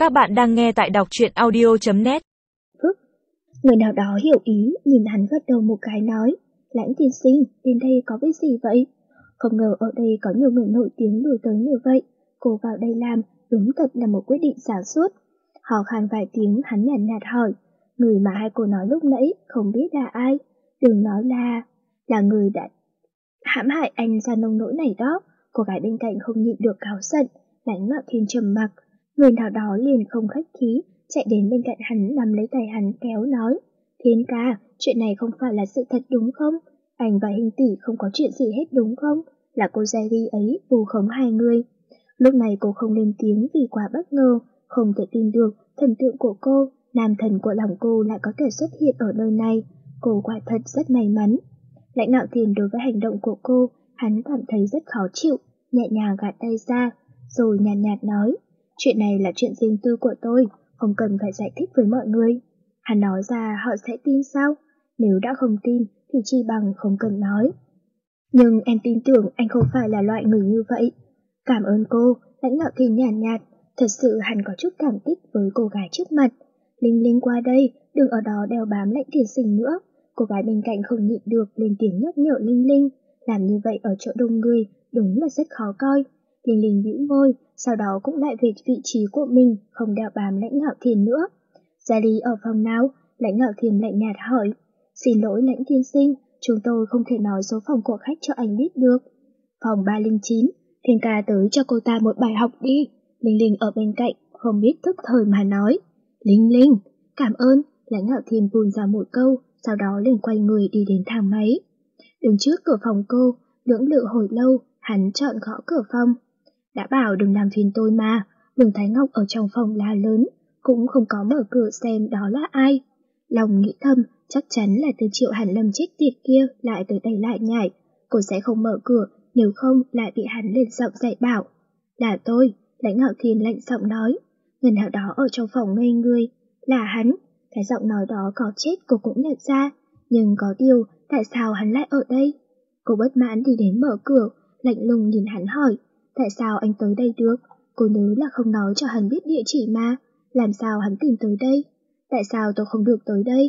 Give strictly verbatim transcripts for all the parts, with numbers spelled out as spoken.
Các bạn đang nghe tại đọc truyện audio chấm net. Người nào đó hiểu ý, nhìn hắn gật đầu một cái nói, Lãnh tiên sinh, đến đây có việc gì vậy? Không ngờ ở đây có nhiều người nổi tiếng đuổi tới như vậy, cô vào đây làm, đúng thật là một quyết định sáng suốt. Hò khan vài tiếng, hắn nhàn nhạt, nhạt hỏi, người mà hai cô nói lúc nãy, không biết là ai? Đừng nói là, là người đã hãm hại anh ra nông nỗi này đó. Cô gái bên cạnh không nhịn được cáu giận, Lãnh Ngạo Thiên trầm mặc. Người nào đó liền không khách khí, chạy đến bên cạnh hắn nắm lấy tay hắn kéo nói, Thiên ca, chuyện này không phải là sự thật đúng không? Anh và Hình tỷ không có chuyện gì hết đúng không? Là cô Jerry ấy vu khống hai người. Lúc này cô không lên tiếng vì quá bất ngờ, không thể tin được thần tượng của cô, nam thần của lòng cô lại có thể xuất hiện ở nơi này. Cô quả thật rất may mắn. Lãnh Ngạo Thiên đối với hành động của cô, hắn cảm thấy rất khó chịu, nhẹ nhàng gạt tay ra, rồi nhàn nhạt, nhạt nói, chuyện này là chuyện riêng tư của tôi, không cần phải giải thích với mọi người. Hắn nói ra họ sẽ tin sao? Nếu đã không tin thì chi bằng không cần nói. Nhưng em tin tưởng anh không phải là loại người như vậy. Cảm ơn cô, Lãnh Ngạo Thiên nhàn nhạt, nhạt, thật sự hắn có chút cảm kích với cô gái trước mặt. Linh Linh qua đây, đừng ở đó đeo bám Lãnh Tiên Sinh nữa. Cô gái bên cạnh không nhịn được lên tiếng nhắc nhở Linh Linh, làm như vậy ở chỗ đông người đúng là rất khó coi. Linh Linh bĩu môi, sau đó cũng lại về vị trí của mình, không đeo bám Lãnh Ngạo Thiên nữa. Jerry ở phòng nào? Lãnh Ngạo Thiên lạnh nhạt hỏi. Xin lỗi Lãnh tiên sinh, chúng tôi không thể nói số phòng của khách cho anh biết được. Phòng ba không chín, Thiên ca tới cho cô ta một bài học đi. Linh Linh ở bên cạnh, không biết thức thời mà nói. Linh Linh, cảm ơn. Lãnh Ngạo Thiên buồn ra một câu, sau đó liền quay người đi đến thang máy. Đứng trước cửa phòng cô, lưỡng lự hồi lâu, hắn chọn gõ cửa phòng. Đã bảo đừng làm phiền tôi mà. Đường Thái Ngọc ở trong phòng la lớn, cũng không có mở cửa xem đó là ai. Lòng nghĩ thầm, chắc chắn là từ Triệu Hàn Lâm chết tiệt kia lại tới đây lại nhảy. Cô sẽ không mở cửa, nếu không lại bị hắn lên giọng dạy bảo. Là tôi, Lãnh Ngạo Thiên lạnh giọng nói. Người nào đó ở trong phòng ngây người. Là hắn. Cái giọng nói đó có chết cô cũng nhận ra. Nhưng có điều, tại sao hắn lại ở đây? Cô bất mãn đi đến mở cửa, lạnh lùng nhìn hắn hỏi. Tại sao anh tới đây được? Cô nhớ là không nói cho hắn biết địa chỉ mà. Làm sao hắn tìm tới đây? Tại sao tôi không được tới đây?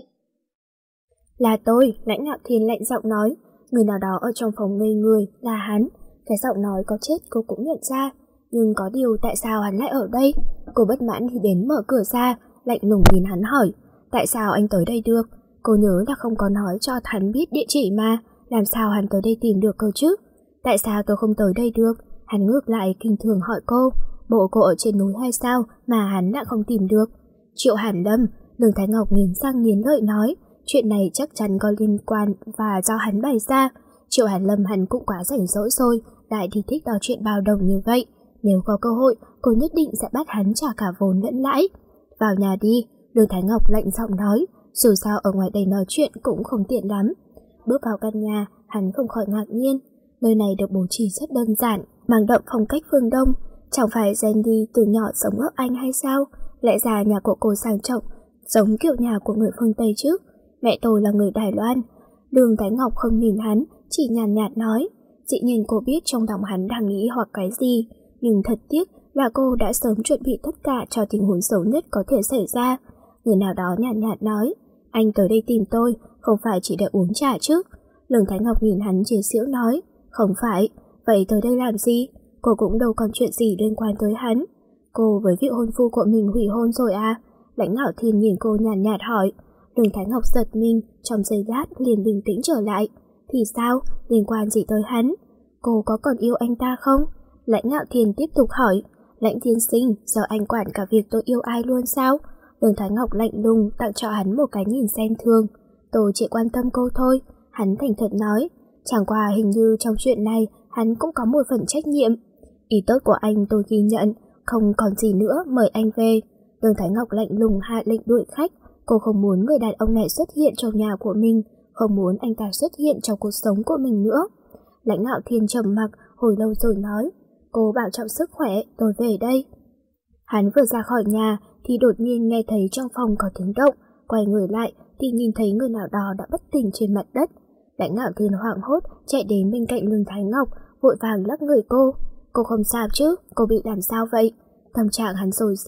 Là tôi, Lãnh Ngạo Thiên lạnh giọng nói. Người nào đó ở trong phòng ngây người, là hắn. Cái giọng nói có chết cô cũng nhận ra. Nhưng có điều tại sao hắn lại ở đây? Cô bất mãn thì đến mở cửa ra, lạnh lùng nhìn hắn hỏi. Tại sao anh tới đây được? Cô nhớ là không có nói cho hắn biết địa chỉ mà. Làm sao hắn tới đây tìm được cơ chứ? Tại sao tôi không tới đây được? Hắn ngược lại kinh thường hỏi cô. Bộ cô ở trên núi hay sao mà hắn lại không tìm được? Triệu Hàn Lâm, Đường Thái Ngọc nghiến răng nghiến lợi nói, chuyện này chắc chắn có liên quan và do hắn bày ra. Triệu Hàn Lâm hắn cũng quá rảnh rỗi rồi, lại thì thích đòi chuyện bao đồng như vậy. Nếu có cơ hội, cô nhất định sẽ bắt hắn trả cả vốn lẫn lãi. Vào nhà đi, Đường Thái Ngọc lạnh giọng nói, dù sao ở ngoài đây nói chuyện cũng không tiện lắm. Bước vào căn nhà, hắn không khỏi ngạc nhiên. Nơi này được bố trí rất đơn giản, mang đậm phong cách phương Đông. Chẳng phải Sandy từ nhỏ sống ở Anh hay sao? Lẽ ra nhà của cô sang trọng, giống kiểu nhà của người phương Tây chứ. Mẹ tôi là người Đài Loan. Đường Thái Ngọc không nhìn hắn, chỉ nhàn nhạt nói. Dĩ nhiên cô biết trong lòng hắn đang nghĩ hoặc cái gì, nhưng thật tiếc là cô đã sớm chuẩn bị tất cả cho tình huống xấu nhất có thể xảy ra. Người nào đó nhàn nhạt nói, anh tới đây tìm tôi, không phải chỉ để uống trà chứ. Đường Thái Ngọc nhìn hắn chế giễu nói, không phải, vậy tới đây làm gì? Cô cũng đâu còn chuyện gì liên quan tới hắn. Cô với vị hôn phu của mình hủy hôn rồi à? Lãnh Ngạo Thiên nhìn cô nhàn nhạt hỏi. Đường Thái Ngọc giật mình, trong giây lát liền bình tĩnh trở lại. Thì sao? Liên quan gì tới hắn? Cô có còn yêu anh ta không? Lãnh Ngạo Thiên tiếp tục hỏi. Lãnh tiên sinh, giờ anh quản cả việc tôi yêu ai luôn sao? Đường Thái Ngọc lạnh lùng tặng cho hắn một cái nhìn xem thường. Tôi chỉ quan tâm cô thôi. Hắn thành thật nói. Chẳng qua hình như trong chuyện này hắn cũng có một phần trách nhiệm. Ý tốt của anh tôi ghi nhận, không còn gì nữa, mời anh về. Đường Thái Ngọc lạnh lùng hạ lệnh đuổi khách. Cô không muốn người đàn ông này xuất hiện trong nhà của mình, không muốn anh ta xuất hiện trong cuộc sống của mình nữa. Lãnh Ngạo Thiên trầm mặc hồi lâu rồi nói, cô bảo trọng sức khỏe, tôi về đây. Hắn vừa ra khỏi nhà thì đột nhiên nghe thấy trong phòng có tiếng động, quay người lại thì nhìn thấy người nào đó đã bất tỉnh trên mặt đất. Lãnh Ngạo Thiên hoảng hốt chạy đến bên cạnh Lương Thái Ngọc, vội vàng lắc người cô. Cô không sao chứ, cô bị làm sao vậy? Tâm trạng hắn rối rít,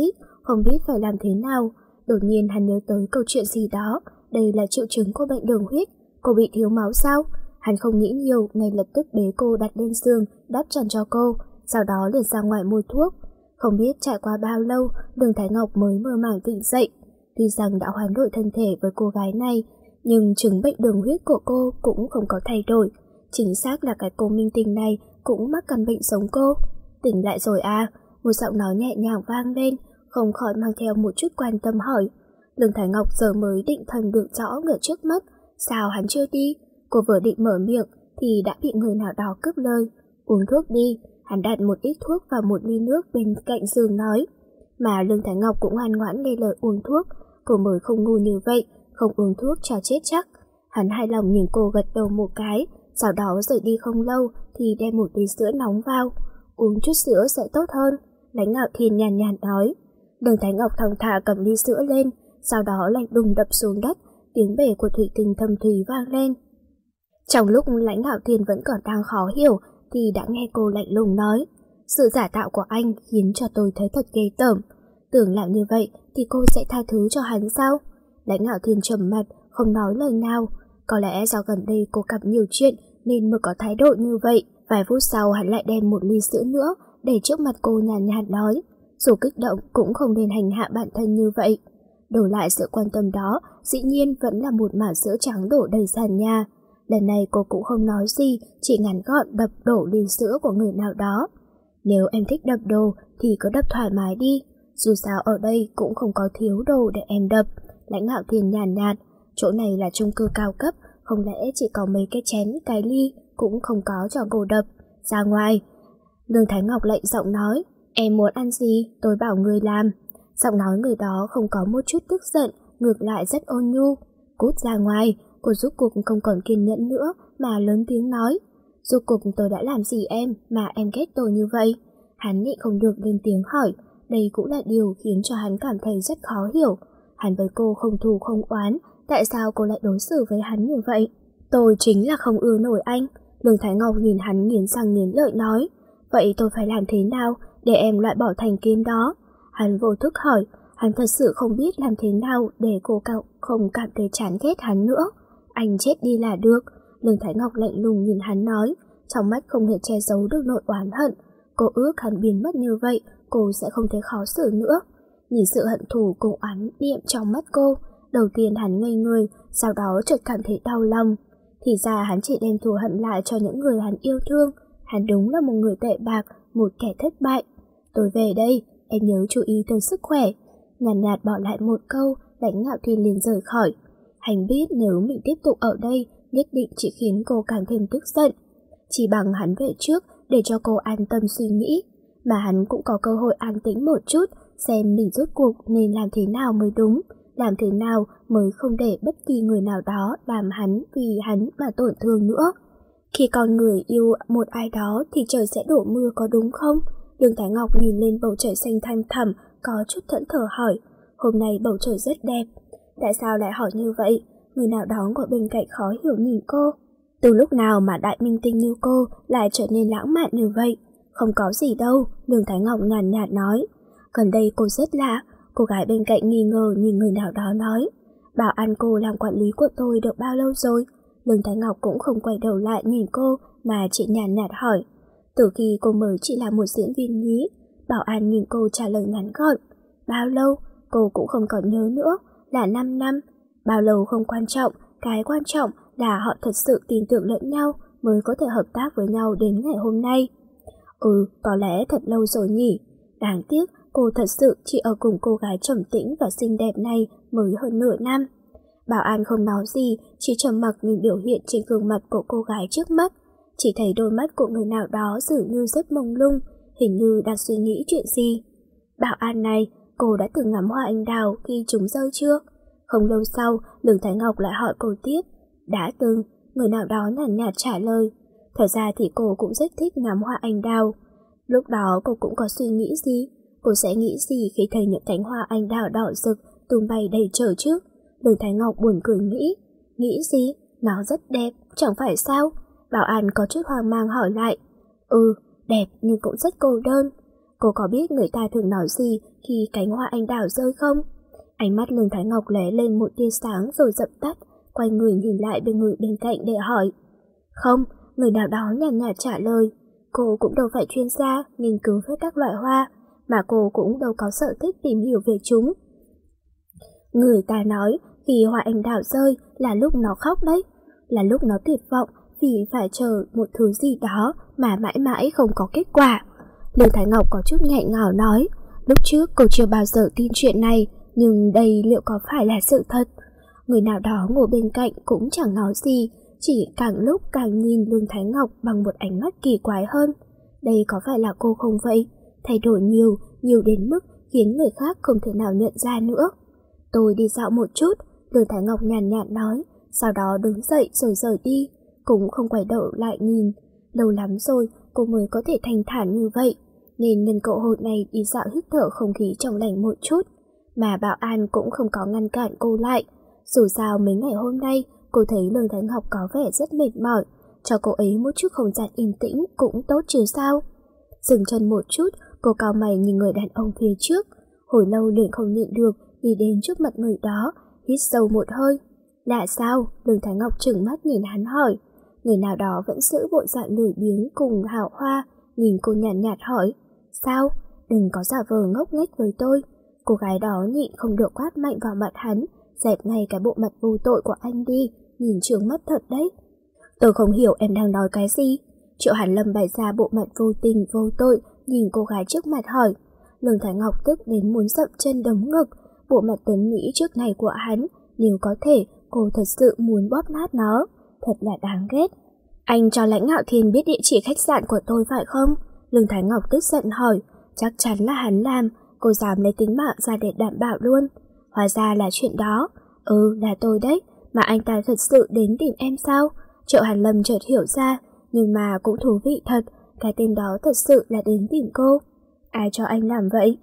không biết phải làm thế nào. Đột nhiên hắn nhớ tới câu chuyện gì đó, đây là triệu chứng của bệnh đường huyết, cô bị thiếu máu sao? Hắn không nghĩ nhiều, ngay lập tức bế cô đặt lên giường, đắp chăn cho cô, sau đó liền ra ngoài mua thuốc. Không biết trải qua bao lâu, Đường Thái Ngọc mới mơ màng tỉnh dậy. Tuy rằng đã hoán đổi thân thể với cô gái này, nhưng chứng bệnh đường huyết của cô cũng không có thay đổi. Chính xác là cái cô minh tinh này cũng mắc căn bệnh giống cô. Tỉnh lại rồi à? Một giọng nói nhẹ nhàng vang lên, không khỏi mang theo một chút quan tâm hỏi. Đường Thái Ngọc giờ mới định thần được rõ người trước mắt, sao hắn chưa đi? Cô vừa định mở miệng thì đã bị người nào đó cướp lời. Uống thuốc đi. Hắn đặt một ít thuốc vào một ly nước bên cạnh giường nói. Mà Lương Thái Ngọc cũng ngoan ngoãn nghe lời uống thuốc. Cô mới không ngu như vậy, không uống thuốc cho chết chắc. Hắn hài lòng nhìn cô gật đầu một cái, sau đó rời đi không lâu thì đem một ly sữa nóng vào. Uống chút sữa sẽ tốt hơn, Lãnh Ngạo Thiên nhàn nhạt nói. Đường Thái Ngọc thong thả cầm ly sữa lên, sau đó lạnh đùng đập xuống đất, tiếng bể của thủy tinh thâm thúy vang lên. Trong lúc Lãnh Ngạo Thiên vẫn còn đang khó hiểu thì đã nghe cô lạnh lùng nói. Sự giả tạo của anh khiến cho tôi thấy thật ghê tởm. Tưởng làm như vậy thì cô sẽ tha thứ cho hắn sao? Lãnh Ngạo Thiên trầm mặt, không nói lời nào. Có lẽ do gần đây cô gặp nhiều chuyện nên mới có thái độ như vậy. Vài phút sau hắn lại đem một ly sữa nữa để trước mặt cô nhàn nhạt nói. Dù kích động cũng không nên hành hạ bản thân như vậy. Đổi lại sự quan tâm đó, dĩ nhiên vẫn là một mả sữa trắng đổ đầy sàn nhà. Lần này cô cũng không nói gì, chỉ ngắn gọn đập đổ ly sữa của người nào đó. Nếu em thích đập đồ thì cứ đập thoải mái đi, dù sao ở đây cũng không có thiếu đồ để em đập. Lãnh Ngạo Thiên nhàn nhạt, chỗ này là chung cư cao cấp, không lẽ chỉ có mấy cái chén, cái ly cũng không có cho cô đập. Ra ngoài. Lương Thái Ngọc lạnh giọng nói, em muốn ăn gì, tôi bảo người làm. Giọng nói người đó không có một chút tức giận, ngược lại rất ôn nhu. Cút ra ngoài. Cô rốt cuộc không còn kiên nhẫn nữa mà lớn tiếng nói. Rốt cuộc tôi đã làm gì em mà em ghét tôi như vậy? Hắn nhịn không được lên tiếng hỏi. Đây cũng là điều khiến cho hắn cảm thấy rất khó hiểu. Hắn với cô không thù không oán, tại sao cô lại đối xử với hắn như vậy? Tôi chính là không ưa nổi anh. Lương Thái Ngọc nhìn hắn nghiến răng nghiến lợi nói. Vậy tôi phải làm thế nào để em loại bỏ thành kiến đó? Hắn vô thức hỏi. Hắn thật sự không biết làm thế nào để cô không cảm thấy chán ghét hắn nữa. Anh chết đi là được. Lương Thái Ngọc lạnh lùng nhìn hắn nói, trong mắt không hề che giấu được nỗi oán hận. Cô ước hắn biến mất như vậy, cô sẽ không thấy khó xử nữa. Nhìn sự hận thù cùng oán niệm trong mắt cô, đầu tiên hắn ngây người, sau đó chợt cảm thấy đau lòng. Thì ra hắn chỉ đem thù hận lại cho những người hắn yêu thương. Hắn đúng là một người tệ bạc, một kẻ thất bại. Tôi về đây, em nhớ chú ý tới sức khỏe. Nhàn nhạt, nhạt bỏ lại một câu, Lãnh Ngạo Thiên liền rời khỏi. Hắn biết nếu mình tiếp tục ở đây nhất định chỉ khiến cô càng thêm tức giận. Chỉ bằng hắn về trước để cho cô an tâm suy nghĩ, mà hắn cũng có cơ hội an tĩnh một chút, xem mình rốt cuộc nên làm thế nào mới đúng, làm thế nào mới không để bất kỳ người nào đó làm hắn vì hắn mà tổn thương nữa. Khi con người yêu một ai đó thì trời sẽ đổ mưa có đúng không? Đường Thái Ngọc nhìn lên bầu trời xanh thăm thẳm, có chút thẫn thờ hỏi. Hôm nay bầu trời rất đẹp. Tại sao lại hỏi như vậy? Người nào đó ngồi bên cạnh khó hiểu nhìn cô. Từ lúc nào mà đại minh tinh như cô lại trở nên lãng mạn như vậy? Không có gì đâu, Đường Thái Ngọc nhàn nhạt nói. Gần đây cô rất lạ. Cô gái bên cạnh nghi ngờ nhìn người nào đó nói. Bảo an cô làm quản lý của tôi được bao lâu rồi? Đường Thái Ngọc cũng không quay đầu lại nhìn cô mà chỉ nhàn nhạt hỏi. Từ khi cô mới chỉ là một diễn viên nhí. Bảo an nhìn cô trả lời ngắn gọn. Bao lâu? Cô cũng không còn nhớ nữa. Là năm năm. Bao lâu không quan trọng, cái quan trọng là họ thật sự tin tưởng lẫn nhau mới có thể hợp tác với nhau đến ngày hôm nay. Ừ, có lẽ thật lâu rồi nhỉ. Đáng tiếc cô thật sự chỉ ở cùng cô gái trầm tĩnh và xinh đẹp này mới hơn nửa năm. Bảo an không nói gì, chỉ trầm mặc nhìn biểu hiện trên gương mặt của cô gái trước mắt. Chỉ thấy đôi mắt của người nào đó dường như rất mông lung, hình như đang suy nghĩ chuyện gì. Bảo an này, cô đã từng ngắm hoa anh đào khi chúng rơi chưa? Không lâu sau, Lương Thái Ngọc lại hỏi cô tiếp. Đã từng, người nào đó nhàn nhạt trả lời. Thật ra thì cô cũng rất thích ngắm hoa anh đào. Lúc đó cô cũng có suy nghĩ gì? Cô sẽ nghĩ gì khi thấy những cánh hoa anh đào đỏ rực tung bay đầy trời trước? Lương Thái Ngọc buồn cười nghĩ. Nghĩ gì? Nó rất đẹp, chẳng phải sao? Bảo an có chút hoang mang hỏi lại. Ừ, đẹp nhưng cũng rất cô đơn. Cô có biết người ta thường nói gì khi cánh hoa anh đào rơi không? Ánh mắt Lương Thái Ngọc lóe lên một tia sáng rồi dập tắt, quay người nhìn lại bên người bên cạnh để hỏi. Không, người nào đó nhàn nhạt, nhạt trả lời. Cô cũng đâu phải chuyên gia nghiên cứu về các loại hoa, mà cô cũng đâu có sở thích tìm hiểu về chúng. Người ta nói khi hoa anh đào rơi là lúc nó khóc đấy, là lúc nó tuyệt vọng vì phải chờ một thứ gì đó mà mãi mãi không có kết quả. Lương Thái Ngọc có chút nghẹn ngào nói, lúc trước cô chưa bao giờ tin chuyện này, nhưng đây liệu có phải là sự thật? Người nào đó ngồi bên cạnh cũng chẳng nói gì, chỉ càng lúc càng nhìn Lương Thái Ngọc bằng một ánh mắt kỳ quái hơn. Đây có phải là cô không vậy? Thay đổi nhiều, nhiều đến mức khiến người khác không thể nào nhận ra nữa. Tôi đi dạo một chút, Lương Thái Ngọc nhàn nhạt nói, sau đó đứng dậy rồi rời đi, cũng không quay đầu lại nhìn. Lâu lắm rồi cô mới có thể thanh thản như vậy, nên nhân cơ hội này đi dạo hít thở không khí trong lành một chút. Mà bảo an cũng không có ngăn cản cô lại. Dù sao mấy ngày hôm nay cô thấy Lương Thái Ngọc có vẻ rất mệt mỏi, cho cô ấy một chút không gian yên tĩnh cũng tốt chứ sao. Dừng chân một chút, cô cau mày nhìn người đàn ông phía trước, hồi lâu liền không nhịn được đi đến trước mặt người đó, hít sâu một hơi. Lạ sao? Lương Thái Ngọc trừng mắt nhìn hắn hỏi. Người nào đó vẫn giữ bộ dạng lười biếng cùng hào hoa, nhìn cô nhàn nhạt, nhạt hỏi. Sao? Đừng có giả vờ ngốc nghếch với tôi. Cô gái đó nhịn không được quát mạnh vào mặt hắn, dẹp ngay cái bộ mặt vô tội của anh đi, nhìn trướng mắt thật đấy. Tôi không hiểu em đang nói cái gì. Triệu Hàn Lâm bày ra bộ mặt vô tình vô tội, nhìn cô gái trước mặt hỏi. Lương Thái Ngọc tức đến muốn dậm chân đấm ngực, bộ mặt tuấn mỹ trước này của hắn, nếu có thể cô thật sự muốn bóp nát nó, thật là đáng ghét. Anh cho Lãnh Ngạo Thiên biết địa chỉ khách sạn của tôi phải không? Lương Thái Ngọc tức giận hỏi. Chắc chắn là hắn làm, cô dám lấy tính mạng ra để đảm bảo luôn. Hóa ra là chuyện đó. Ừ, là tôi đấy, mà anh ta thật sự đến tìm em sao? Triệu Hàn Lâm chợt hiểu ra, nhưng mà cũng thú vị thật, cái tên đó thật sự là đến tìm cô. Ai cho anh làm vậy?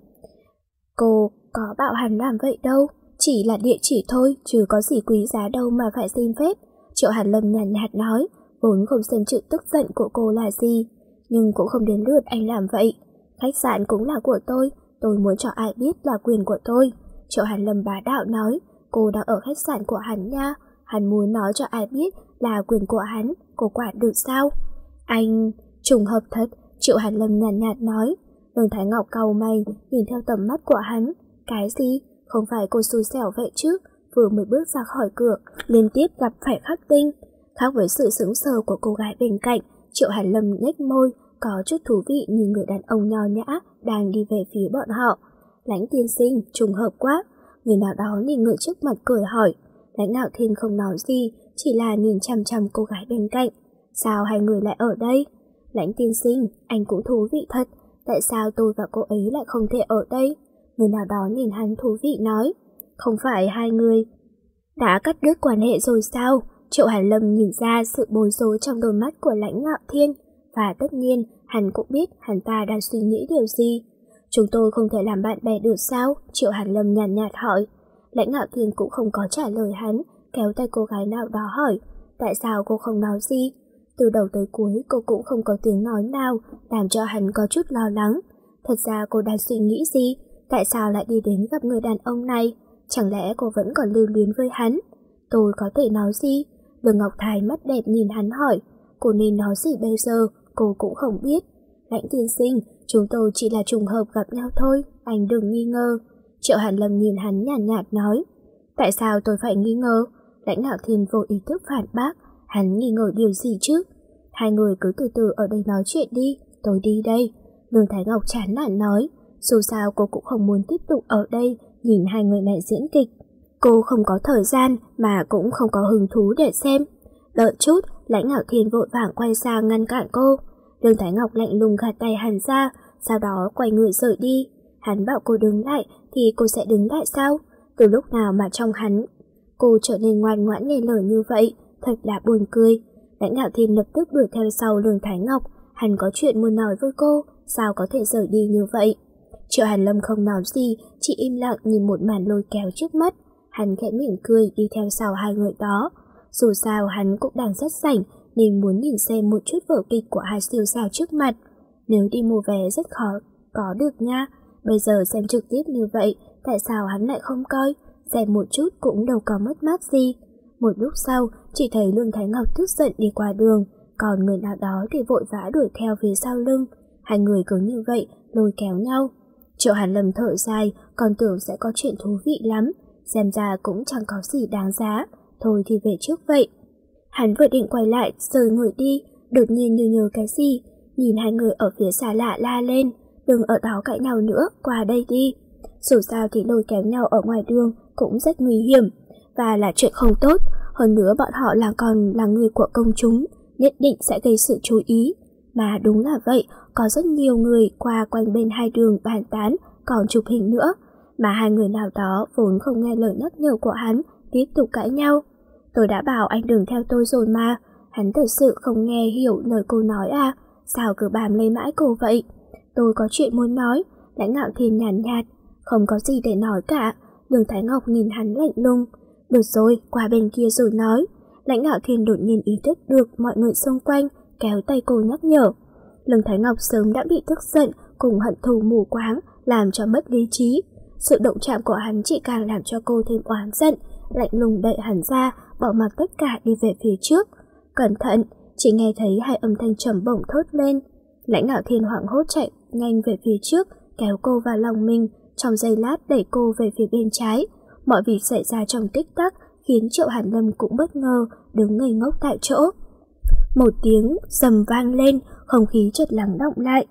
Cô có bảo hắn làm vậy đâu, chỉ là địa chỉ thôi, chứ có gì quý giá đâu mà phải xin phép. Triệu Hàn Lâm nhàn nhạt nói, vốn không xem chữ tức giận của cô là gì, nhưng cũng không đến lượt anh làm vậy. Khách sạn cũng là của tôi, tôi muốn cho ai biết là quyền của tôi. Triệu Hàn Lâm bá đạo nói, cô đang ở khách sạn của hắn nha, hắn muốn nói cho ai biết là quyền của hắn, cô quản được sao? Anh... trùng hợp thật, Triệu Hàn Lâm nhàn nhạt, nhạt nói. Lương Thái Ngọc cau mày, nhìn theo tầm mắt của hắn. Cái gì? Không phải cô xui xẻo vậy chứ? Vừa mới bước ra khỏi cửa, liên tiếp gặp phải Khắc Tinh. Khác với sự sững sờ của cô gái bên cạnh, Triệu Hàn Lâm nhếch môi, có chút thú vị nhìn người đàn ông nho nhã đang đi về phía bọn họ. Lãnh tiên sinh, trùng hợp quá. Người nào đó nhìn người trước mặt cười hỏi. Lãnh Ngạo Thiên không nói gì, chỉ là nhìn chăm chăm cô gái bên cạnh. Sao hai người lại ở đây? Lãnh tiên sinh, anh cũng thú vị thật. Tại sao tôi và cô ấy lại không thể ở đây? Người nào đó nhìn hắn thú vị nói. Không phải hai người đã cắt đứt quan hệ rồi sao? Triệu Hàn Lâm nhìn ra sự bối rối trong đôi mắt của Lãnh Ngạo Thiên, và tất nhiên hắn cũng biết hắn ta đang suy nghĩ điều gì. Chúng tôi không thể làm bạn bè được sao? Triệu Hàn Lâm nhàn nhạt, nhạt hỏi. Lãnh Ngạo Thiên cũng không có trả lời hắn, kéo tay cô gái nào đó hỏi. Tại sao cô không nói gì? Từ đầu tới cuối cô cũng không có tiếng nói nào, làm cho hắn có chút lo lắng. Thật ra cô đang suy nghĩ gì? Tại sao lại đi đến gặp người đàn ông này? Chẳng lẽ cô vẫn còn lưu luyến với hắn? Tôi có thể nói gì? Lương Ngọc Thái mắt đẹp nhìn hắn hỏi. Cô nên nói gì bây giờ? Cô cũng không biết. Lãnh tiên sinh, chúng tôi chỉ là trùng hợp gặp nhau thôi, anh đừng nghi ngờ. Triệu Hàn Lâm nhìn hắn nhàn nhạt, nhạt nói. Tại sao tôi phải nghi ngờ? Lãnh Ngạo Thiên vô ý thức phản bác. Hắn nghi ngờ điều gì chứ? Hai người cứ từ từ ở đây nói chuyện đi, tôi đi đây. Lương Thái Ngọc chán nản nói. Dù sao cô cũng không muốn tiếp tục ở đây nhìn hai người này diễn kịch. Cô không có thời gian mà cũng không có hứng thú để xem. Đợi chút, Lãnh Ngạo Thiên vội vàng quay sang ngăn cản cô. Lương Thái Ngọc lạnh lùng gạt tay hắn ra, sau đó quay người rời đi. Hắn bảo cô đứng lại thì cô sẽ đứng lại sao? Từ lúc nào mà trong hắn cô trở nên ngoan ngoãn nghe lời như vậy, thật là buồn cười. Lãnh Ngạo Thiên lập tức đuổi theo sau Lương Thái Ngọc. Hắn có chuyện muốn nói với cô, sao có thể rời đi như vậy? Triệu Hàn Lâm không nói gì, chỉ im lặng nhìn một màn lôi kéo trước mắt. Hắn khẽ mỉm cười đi theo sau hai người đó. Dù sao hắn cũng đang rất rảnh nên muốn nhìn xem một chút vở kịch của hai siêu sao trước mặt. Nếu đi mua vé rất khó có được nha. Bây giờ xem trực tiếp như vậy, tại sao hắn lại không coi? Xem một chút cũng đâu có mất mát gì. Một lúc sau, chỉ thấy Lương Thái Ngọc tức giận đi qua đường, còn người nào đó thì vội vã đuổi theo phía sau lưng. Hai người cứ như vậy, lôi kéo nhau. Triệu Hàn Lâm thở dài, còn tưởng sẽ có chuyện thú vị lắm. Xem ra cũng chẳng có gì đáng giá, thôi thì về trước vậy. Hắn vừa định quay lại, rời người đi, đột nhiên như nhớ cái gì, nhìn hai người ở phía xa lạ la lên, đừng ở đó cãi nhau nữa, qua đây đi. Dù sao thì lôi kéo nhau ở ngoài đường cũng rất nguy hiểm, và là chuyện không tốt, hơn nữa bọn họ là còn là người của công chúng, nhất định sẽ gây sự chú ý. Mà đúng là vậy, có rất nhiều người qua quanh bên hai đường bàn tán, còn chụp hình nữa, mà hai người nào đó vốn không nghe lời nhắc nhở của hắn, tiếp tục cãi nhau. Tôi đã bảo anh đừng theo tôi rồi mà, hắn thật sự không nghe hiểu lời cô nói à, sao cứ bám lấy mãi cô vậy? Tôi có chuyện muốn nói. Lãnh Ngạo Thiên nhàn nhạt, không có gì để nói cả. Lương Thái Ngọc nhìn hắn lạnh lùng. Được rồi, qua bên kia rồi nói. Lãnh Ngạo Thiên đột nhiên ý thức được mọi người xung quanh, kéo tay cô nhắc nhở. Lương Thái Ngọc sớm đã bị tức giận cùng hận thù mù quáng, làm cho mất lý trí. Sự động chạm của hắn chỉ càng làm cho cô thêm oán giận, lạnh lùng đẩy hắn ra, bỏ mặc tất cả đi về phía trước. Cẩn thận, chỉ nghe thấy hai âm thanh trầm bổng thốt lên. Lãnh Ngạo Thiên hoảng hốt chạy nhanh về phía trước, kéo cô vào lòng mình, trong giây lát đẩy cô về phía bên trái. Mọi việc xảy ra trong tích tắc khiến Triệu Hàn Lâm cũng bất ngờ, đứng ngây ngốc tại chỗ. Một tiếng rầm vang lên, không khí chợt lắng động lại.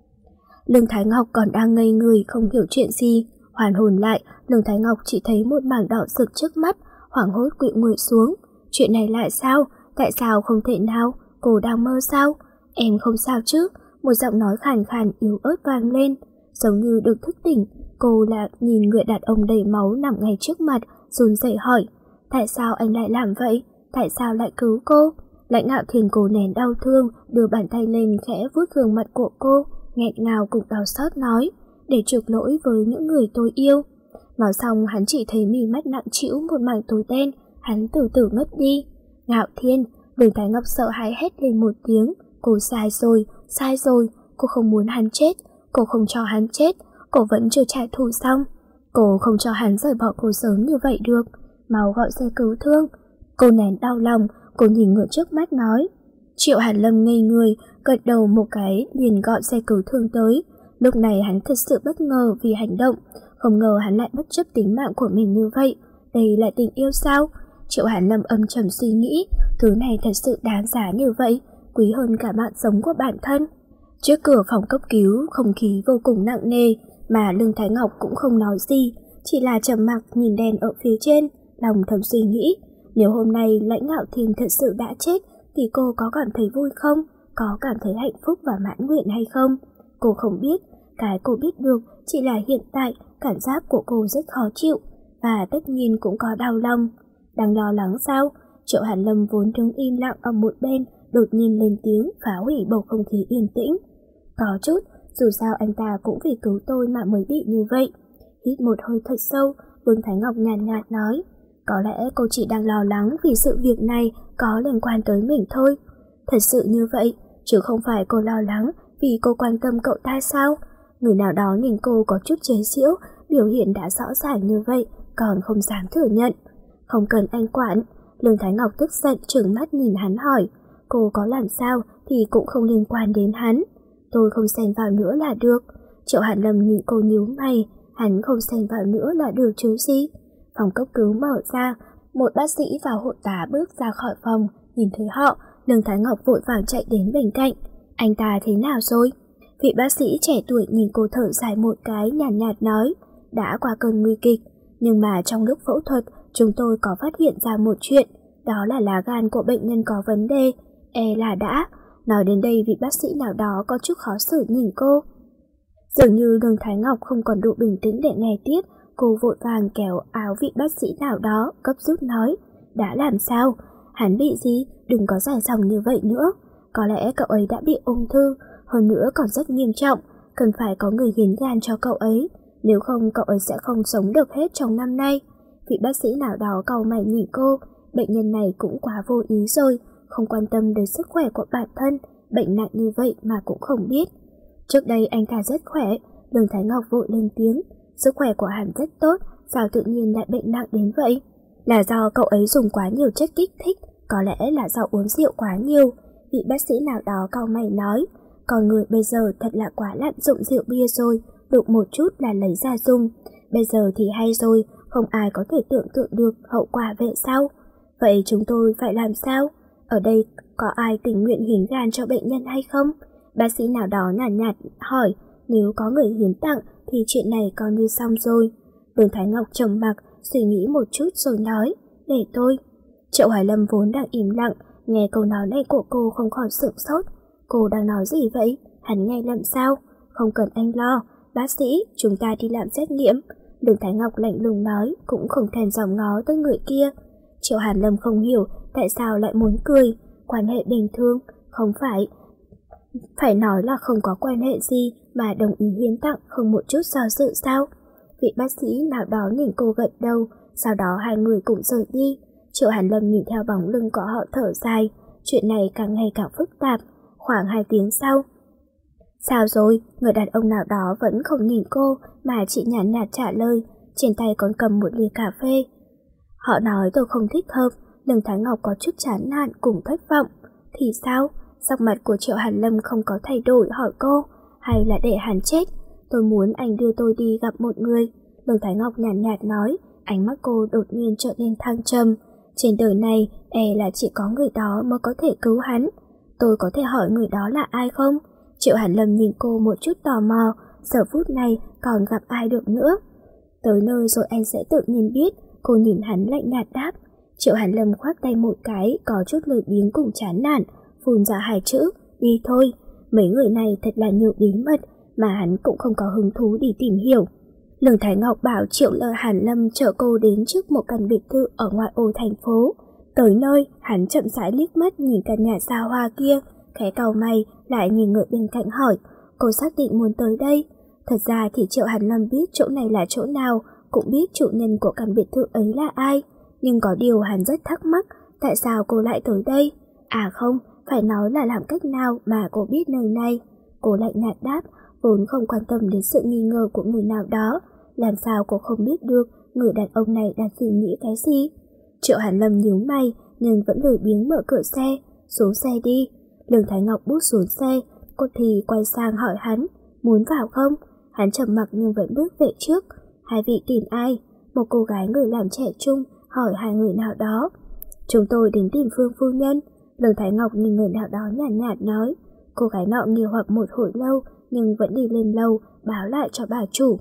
Lương Thái Ngọc còn đang ngây người không hiểu chuyện gì, hoàn hồn lại, Lương Thái Ngọc chỉ thấy một mảng đỏ rực trước mắt, hoảng hốt quỵ người xuống. Chuyện này lại sao? Tại sao không thể nào? Cô đang mơ sao? Em không sao chứ? Một giọng nói khàn khàn yếu ớt vang lên, giống như được thức tỉnh. Cô là nhìn người đàn ông đầy máu nằm ngay trước mặt, run rẩy hỏi: tại sao anh lại làm vậy? Tại sao lại cứu cô? Lãnh Ngạo Thiên cố nén đau thương, đưa bàn tay lên khẽ vuốt gương mặt của cô, nghẹn ngào cùng đau xót nói: để chuộc lỗi với những người tôi yêu. Nói xong hắn chỉ thấy mí mắt nặng trĩu một mảng tối đen, hắn từ từ ngất đi. Ngạo Thiên, Lương Thái Ngọc sợ hãi hét lên một tiếng. Cô sai rồi, sai rồi, cô không muốn hắn chết, cô không cho hắn chết, cô vẫn chưa trả thù xong. Cô không cho hắn rời bỏ cô sớm như vậy được, mau gọi xe cứu thương. Cô nén đau lòng, cô nhìn người trước mắt nói. Triệu Hàn Lâm ngây người, gật đầu một cái liền gọi xe cứu thương tới. Lúc này hắn thật sự bất ngờ vì hành động, không ngờ hắn lại bất chấp tính mạng của mình như vậy. Đây là tình yêu sao? Triệu Hàn Lâm âm trầm suy nghĩ, thứ này thật sự đáng giá như vậy, quý hơn cả mạng sống của bản thân. Trước cửa phòng cấp cứu, không khí vô cùng nặng nề, mà Lương Thái Ngọc cũng không nói gì, chỉ là trầm mặc nhìn đèn ở phía trên, lòng thầm suy nghĩ, nếu hôm nay Lãnh Ngạo Thiên thật sự đã chết, thì cô có cảm thấy vui không? Có cảm thấy hạnh phúc và mãn nguyện hay không? Cô không biết, cái cô biết được chỉ là hiện tại cảm giác của cô rất khó chịu, và tất nhiên cũng có đau lòng. Đang lo lắng sao? Triệu Hàn Lâm vốn đứng im lặng ở một bên, đột nhiên lên tiếng phá hủy bầu không khí yên tĩnh. Có chút, dù sao anh ta cũng vì cứu tôi mà mới bị như vậy. Hít một hơi thật sâu, Lương Thái Ngọc nhàn nhạt nói, có lẽ cô chỉ đang lo lắng vì sự việc này có liên quan tới mình thôi. Thật sự như vậy, chứ không phải cô lo lắng vì cô quan tâm cậu ta sao? Người nào đó nhìn cô có chút chế giễu, biểu hiện đã rõ ràng như vậy, còn không dám thừa nhận. Không cần anh quản. Lương Thái Ngọc tức giận trừng mắt nhìn hắn hỏi, cô có làm sao thì cũng không liên quan đến hắn. Tôi không xen vào nữa là được. Triệu Hàn Lâm nhìn cô nhíu mày, hắn không xen vào nữa là được chứ gì. Phòng cấp cứu mở ra, một bác sĩ và hộ tá bước ra khỏi phòng, nhìn thấy họ, Lương Thái Ngọc vội vàng chạy đến bên cạnh. Anh ta thế nào rồi? Vị bác sĩ trẻ tuổi nhìn cô thở dài một cái, nhàn nhạt, nhạt nói, đã qua cơn nguy kịch, nhưng mà trong lúc phẫu thuật, chúng tôi có phát hiện ra một chuyện, đó là lá gan của bệnh nhân có vấn đề, e là đã. Nói đến đây vị bác sĩ nào đó có chút khó xử nhìn cô. Dường như Lương Thái Ngọc không còn đủ bình tĩnh để nghe tiếp, cô vội vàng kéo áo vị bác sĩ nào đó, gấp rút nói, đã làm sao? Hắn bị gì? Đừng có dài dòng như vậy nữa. Có lẽ cậu ấy đã bị ung thư, hơn nữa còn rất nghiêm trọng, cần phải có người hiến gan cho cậu ấy, nếu không cậu ấy sẽ không sống được hết trong năm nay. Vị bác sĩ nào đó cau mày nhìn cô, bệnh nhân này cũng quá vô ý rồi, không quan tâm đến sức khỏe của bản thân, bệnh nặng như vậy mà cũng không biết. Trước đây anh ta rất khỏe, Đường Thái Ngọc vội lên tiếng. Sức khỏe của hắn rất tốt, sao tự nhiên lại bệnh nặng đến vậy? Là do cậu ấy dùng quá nhiều chất kích thích, có lẽ là do uống rượu quá nhiều. Vị bác sĩ nào đó cau mày nói, con người bây giờ thật là quá lạm dụng rượu bia rồi, đụng một chút là lấy ra dùng. Bây giờ thì hay rồi, không ai có thể tưởng tượng được hậu quả về sau. Vậy chúng tôi phải làm sao? Ở đây có ai tình nguyện hiến gan cho bệnh nhân hay không? Bác sĩ nào đó nhàn nhạt, nhạt hỏi, nếu có người hiến tặng thì chuyện này coi như xong rồi. Đường Thái Ngọc trầm mặc, suy nghĩ một chút rồi nói, để tôi. Triệu Hoài Lâm vốn đang im lặng, nghe câu nói này của cô không khỏi sửng sốt. Cô đang nói gì vậy? Hắn nghe lầm sao? Không cần anh lo, bác sĩ, chúng ta đi làm xét nghiệm. Đường Thái Ngọc lạnh lùng nói, cũng không thèm dòm ngó tới người kia. Triệu Hàn Lâm không hiểu tại sao lại muốn cười. Quan hệ bình thường, không phải. Phải nói là không có quan hệ gì mà đồng ý hiến tặng không một chút do dự sao? Vị bác sĩ nào đó nhìn cô gật đầu, sau đó hai người cũng rời đi. Triệu Hàn Lâm nhìn theo bóng lưng của họ thở dài. Chuyện này càng ngày càng phức tạp. Khoảng hai tiếng sau. Sao rồi? Người đàn ông nào đó vẫn không nhìn cô mà chỉ nhàn nhạt trả lời, trên tay còn cầm một ly cà phê. Họ nói tôi không thích hợp. Đường Thái Ngọc có chút chán nản cùng thất vọng. Thì sao? Sắc mặt của Triệu Hàn Lâm không có thay đổi, hỏi cô, hay là để hắn chết? Tôi muốn anh đưa tôi đi gặp một người. Đường Thái Ngọc nhàn nhạt, nhạt nói, ánh mắt cô đột nhiên trở nên thăng trầm. Trên đời này e là chỉ có người đó mới có thể cứu hắn. Tôi có thể hỏi người đó là ai không? Triệu Hàn Lâm nhìn cô một chút tò mò, giờ phút này còn gặp ai được nữa. Tới nơi rồi anh sẽ tự nhiên biết. Cô nhìn hắn lạnh nhạt đáp. Triệu Hàn Lâm khoác tay một cái, có chút lười biếng cùng chán nản, phun ra hai chữ, đi thôi. Mấy người này thật là nhiều bí mật mà hắn cũng không có hứng thú đi tìm hiểu. Lương Thái Ngọc bảo Triệu Lơ Hàn Lâm chở cô đến trước một căn biệt thự ở ngoại ô thành phố. Tới nơi, hắn chậm rãi liếc mắt nhìn căn nhà xa hoa kia, khẽ cau mày, lại nhìn người bên cạnh hỏi, cô xác định muốn tới đây? Thật ra thì Triệu Hàn Lâm biết chỗ này là chỗ nào, cũng biết chủ nhân của căn biệt thự ấy là ai, nhưng có điều hắn rất thắc mắc, tại sao cô lại tới đây? À không, phải nói là làm cách nào mà cô biết nơi này? Cô lạnh nhạt đáp, vốn không quan tâm đến sự nghi ngờ của người nào đó, làm sao cô không biết được người đàn ông này đang suy nghĩ cái gì? Triệu Hàn Lâm nhíu mày nhưng vẫn lười biếng mở cửa xe, xuống xe đi. Lương Thái Ngọc bước xuống xe, cô thì quay sang hỏi hắn, muốn vào không? Hắn trầm mặc nhưng vẫn bước về trước. Hai vị tìm ai? Một cô gái người làm trẻ trung hỏi hai người nào đó. Chúng tôi đến tìm Phương phu nhân. Lương Thái Ngọc nhìn người nào đó nhàn nhạt, nhạt nói. Cô gái nọ nghi hoặc một hồi lâu nhưng vẫn đi lên lầu báo lại cho bà chủ.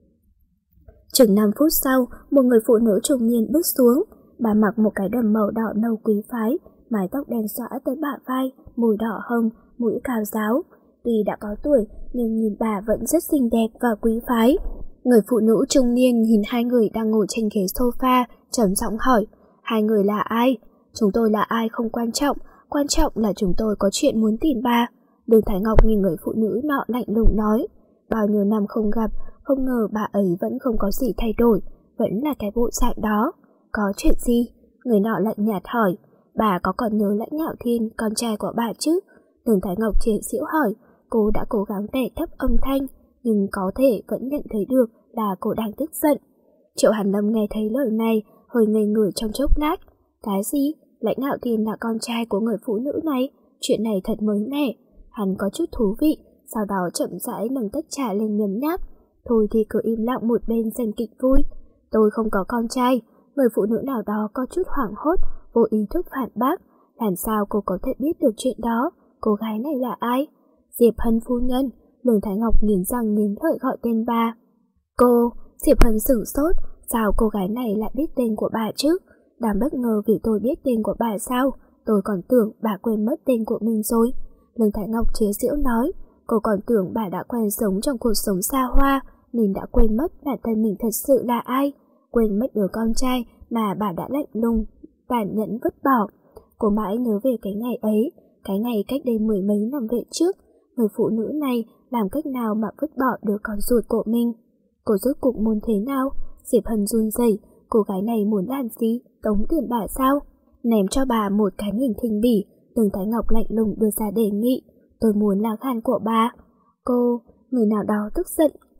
Chừng năm phút sau, một người phụ nữ trung niên bước xuống. Bà mặc một cái đầm màu đỏ nâu quý phái, mái tóc đen xõa tới bả vai, môi đỏ hồng, mũi cao giáo. Tuy đã có tuổi nhưng nhìn bà vẫn rất xinh đẹp và quý phái. Người phụ nữ trung niên nhìn hai người đang ngồi trên ghế sofa, trầm giọng hỏi, hai người là ai? Chúng tôi là ai không quan trọng, quan trọng là chúng tôi có chuyện muốn tìm bà. Đường Thái Ngọc nhìn người phụ nữ nọ lạnh lùng nói, bao nhiêu năm không gặp, không ngờ bà ấy vẫn không có gì thay đổi, vẫn là cái bộ dạng đó. Có chuyện gì? Người nọ lạnh nhạt hỏi, bà có còn nhớ Lãnh Ngạo Thiên, con trai của bà chứ? Đường Thái Ngọc chế giễu hỏi, cô đã cố gắng đè thấp âm thanh, nhưng có thể vẫn nhận thấy được là cô đang tức giận. Triệu Hàn Lâm nghe thấy lời này, hơi ngây người trong chốc lát. Cái gì? Lãnh Ngạo Thiên là con trai của người phụ nữ này? Chuyện này thật mới mẻ. Hắn có chút thú vị, sau đó chậm rãi nâng tách trà lên nhấm nháp. Thôi thì cứ im lặng một bên xem kịch vui. Tôi không có con trai. Người phụ nữ nào đó có chút hoảng hốt, vô ý thức phản bác. Làm sao cô có thể biết được chuyện đó? Cô gái này là ai? Diệp Hân phu nhân. Lương Thái Ngọc nghiến răng nghiến lợi gọi tên bà. Cô, Diệp Hân sửng sốt. Sao cô gái này lại biết tên của bà chứ? Đáng bất ngờ vì tôi biết tên của bà sao? Tôi còn tưởng bà quên mất tên của mình rồi. Lương Thái Ngọc chế giễu nói, cô còn tưởng bà đã quen sống trong cuộc sống xa hoa nên đã quên mất bản thân mình thật sự là ai, quên mất đứa con trai mà bà đã lạnh lùng, tàn nhẫn vứt bỏ. Cô mãi nhớ về cái ngày ấy, cái ngày cách đây mười mấy năm về trước, người phụ nữ này làm cách nào mà vứt bỏ đứa con ruột của mình. Cô rốt cuộc muốn thế nào? Diệp Hân run rẩy, cô gái này muốn làm gì? Tống tiền bà sao? Ném cho bà một cái nhìn khinh bỉ. Đường Thái Ngọc lạnh lùng đưa ra đề nghị, tôi muốn là gan của bà. Cô, người nào đó tức giận,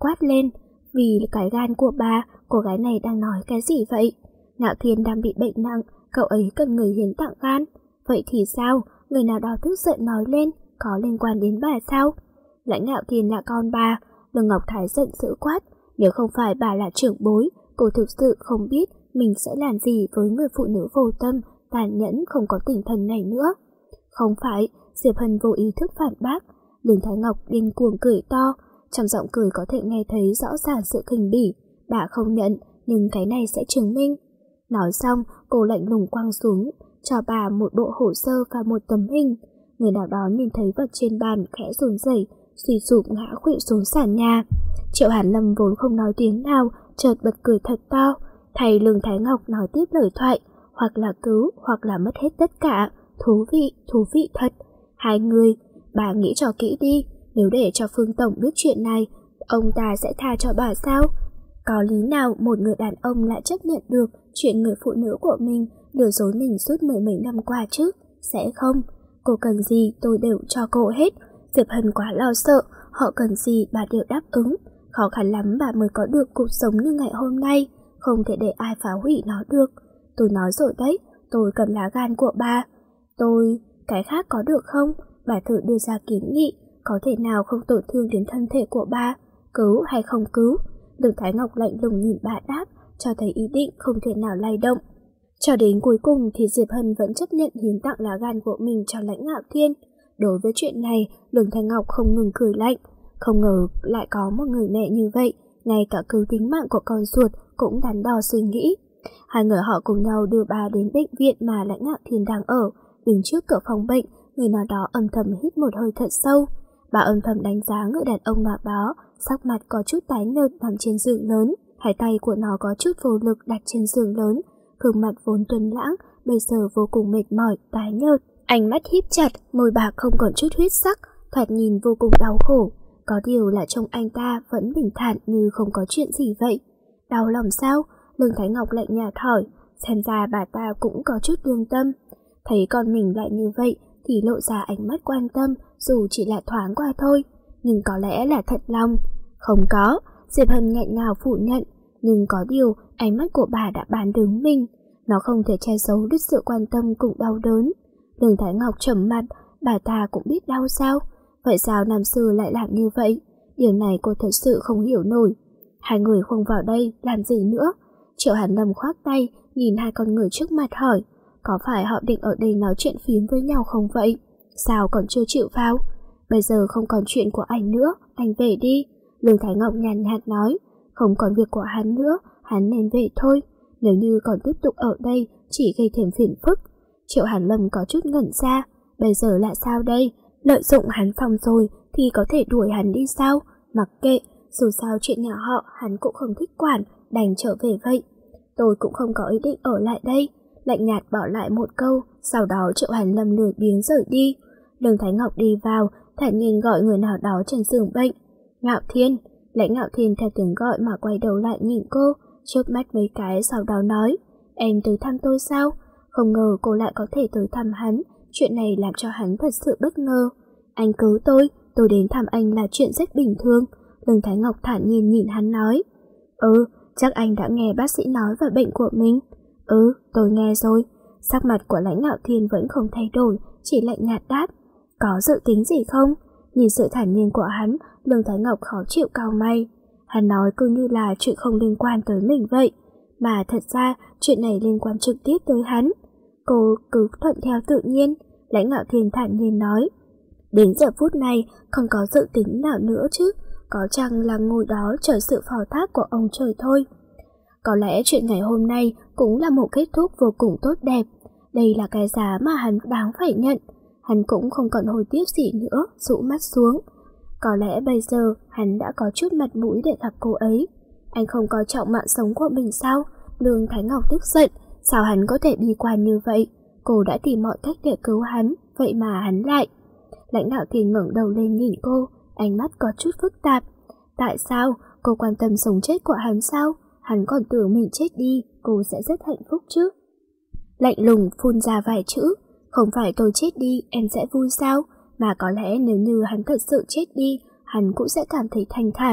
quát lên. Vì cái gan của bà, cô gái này đang nói cái gì vậy? Ngạo Thiên đang bị bệnh nặng, cậu ấy cần người hiến tặng gan. Vậy thì sao? Người nào đó tức giận nói lên, có liên quan đến bà sao? Lãnh Ngạo Thiên là con bà. Lương Ngọc Thái giận dữ quát. Nếu không phải bà là trưởng bối, cô thực sự không biết mình sẽ làm gì với người phụ nữ vô tâm, tàn nhẫn không có tinh thần này nữa. Không phải, Diệp Hân vô ý thức phản bác. Lương Thái Ngọc điên cuồng cười to, trong giọng cười có thể nghe thấy rõ ràng sự khinh bỉ. Bà không nhận, nhưng cái này sẽ chứng minh. Nói xong, cô lạnh lùng quăng xuống, cho bà một bộ hồ sơ và một tấm hình. Người nào đó nhìn thấy vật trên bàn khẽ run rẩy, suy sụp ngã khuỵu xuống sàn nhà. Triệu Hàn Lâm vốn không nói tiếng nào, chợt bật cười thật to. Thầy Lương Thái Ngọc nói tiếp lời thoại, hoặc là cứu, hoặc là mất hết tất cả. Thú vị, thú vị thật. Hai người, bà nghĩ cho kỹ đi, nếu để cho Phương Tổng biết chuyện này, ông ta sẽ tha cho bà sao? Có lý nào một người đàn ông lại chấp nhận được chuyện người phụ nữ của mình lừa dối mình suốt mười mấy năm qua chứ? Sẽ không. Cô cần gì tôi đều cho cô hết. Diệp Hân quá lo sợ, họ cần gì bà đều đáp ứng. Khó khăn lắm bà mới có được cuộc sống như ngày hôm nay, không thể để ai phá hủy nó được. Tôi nói rồi đấy, tôi cần lá gan của bà. Tôi, cái khác có được không? Bà thử đưa ra kiến nghị, có thể nào không tổn thương đến thân thể của bà? Cứu hay không cứu? Lương Thái Ngọc lạnh lùng nhìn bà đáp, cho thấy ý định không thể nào lay động. Cho đến cuối cùng thì Diệp Hân vẫn chấp nhận hiến tặng lá gan của mình cho Lãnh Ngạo Thiên. Đối với chuyện này, Lương Thái Ngọc không ngừng cười lạnh. Không ngờ lại có một người mẹ như vậy, ngay cả cứu tính mạng của con ruột cũng đắn đo suy nghĩ. Hai người họ cùng nhau đưa bà đến bệnh viện mà Lãnh Ngạo Thiên đang ở. Đứng trước cửa phòng bệnh, người nào đó âm thầm hít một hơi thật sâu. Bà âm thầm đánh giá người đàn ông nào đó, sắc mặt có chút tái nhợt nằm trên giường lớn, hai tay của nó có chút vô lực đặt trên giường lớn, gương mặt vốn tuấn lãng bây giờ vô cùng mệt mỏi, tái nhợt, ánh mắt híp chặt, môi bạc không còn chút huyết sắc, thoạt nhìn vô cùng đau khổ. Có điều là trông anh ta vẫn bình thản như không có chuyện gì vậy. Đau lòng sao? Lương Thái Ngọc lạnh nhạt hỏi. Xem ra bà ta cũng có chút lương tâm. Thấy con mình lại như vậy thì lộ ra ánh mắt quan tâm, dù chỉ là thoáng qua thôi, nhưng có lẽ là thật lòng. Không có, Diệp Hân nghẹn ngào phủ nhận, nhưng có điều ánh mắt của bà đã bán đứng mình. Nó không thể che giấu được sự quan tâm cùng đau đớn. Lương Thái Ngọc trầm mặt, bà ta cũng biết đau sao? Vậy sao Nam Sư lại làm như vậy? Điều này cô thật sự không hiểu nổi. Hai người không vào đây làm gì nữa? Triệu Hàn Lâm khoác tay, nhìn hai con người trước mặt hỏi, có phải họ định ở đây nói chuyện phiếm với nhau không vậy? Sao còn chưa chịu vào? Bây giờ không còn chuyện của anh nữa, anh về đi. Lương Thái Ngọc nhàn nhạt nói, không còn việc của hắn nữa, hắn nên về thôi. Nếu như còn tiếp tục ở đây, chỉ gây thêm phiền phức. Triệu Hàn Lâm có chút ngẩn ra, bây giờ là sao đây? Lợi dụng hắn phòng rồi thì có thể đuổi hắn đi sao? Mặc kệ, dù sao chuyện nhà họ hắn cũng không thích quản, đành trở về vậy. Tôi cũng không có ý định ở lại đây. Lạnh nhạt bỏ lại một câu, sau đó Triệu Hàn Lâm lười biếng rời đi. Lương Thái Ngọc đi vào, thản nhiên gọi người nào đó trên giường bệnh. Ngạo Thiên. Lãnh Ngạo Thiên theo tiếng gọi mà quay đầu lại nhìn cô, chớp mắt mấy cái sau đó nói, em tới thăm tôi sao? Không ngờ cô lại có thể tới thăm hắn, chuyện này làm cho hắn thật sự bất ngờ. Anh cứu tôi, tôi đến thăm anh là chuyện rất bình thường. Lương Thái Ngọc thản nhiên nhìn hắn nói. Ừ, chắc anh đã nghe bác sĩ nói về bệnh của mình. Ừ, tôi nghe rồi. Sắc mặt của Lãnh Ngạo Thiên vẫn không thay đổi, chỉ lạnh nhạt đáp. Có dự tính gì không? Nhìn sự thản nhiên của hắn, Lương Thái Ngọc khó chịu cau mày. Hắn nói cứ như là chuyện không liên quan tới mình vậy, mà thật ra chuyện này liên quan trực tiếp tới hắn. Cô cứ thuận theo tự nhiên. Lãnh Ngạo Thiên thản nhiên nói. Đến giờ phút này không có dự tính nào nữa chứ, có chăng là ngồi đó chờ sự phò thác của ông trời thôi. Có lẽ chuyện ngày hôm nay cũng là một kết thúc vô cùng tốt đẹp. Đây là cái giá mà hắn đáng phải nhận. Hắn cũng không còn hối tiếc gì nữa, rũ mắt xuống. Có lẽ bây giờ hắn đã có chút mặt mũi để gặp cô ấy. Anh không coi trọng mạng sống của mình sao? Lương Thái Ngọc tức giận. Sao hắn có thể bi quan như vậy? Cô đã tìm mọi cách để cứu hắn, vậy mà hắn lại. Lãnh Ngạo Thiên ngẩng đầu lên nhìn cô, ánh mắt có chút phức tạp. Tại sao? Cô quan tâm sống chết của hắn sao? Hắn còn tưởng mình chết đi, cô sẽ rất hạnh phúc chứ. Lạnh lùng phun ra vài chữ. Không phải tôi chết đi, em sẽ vui sao? Mà có lẽ nếu như hắn thật sự chết đi, hắn cũng sẽ cảm thấy thanh thản.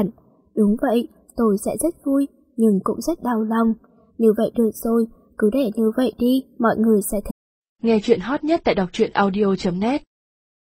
Đúng vậy, tôi sẽ rất vui, nhưng cũng rất đau lòng. Như vậy được rồi, cứ để như vậy đi, mọi người sẽ thấy. Nghe chuyện hot nhất tại đọc truyện audio chấm net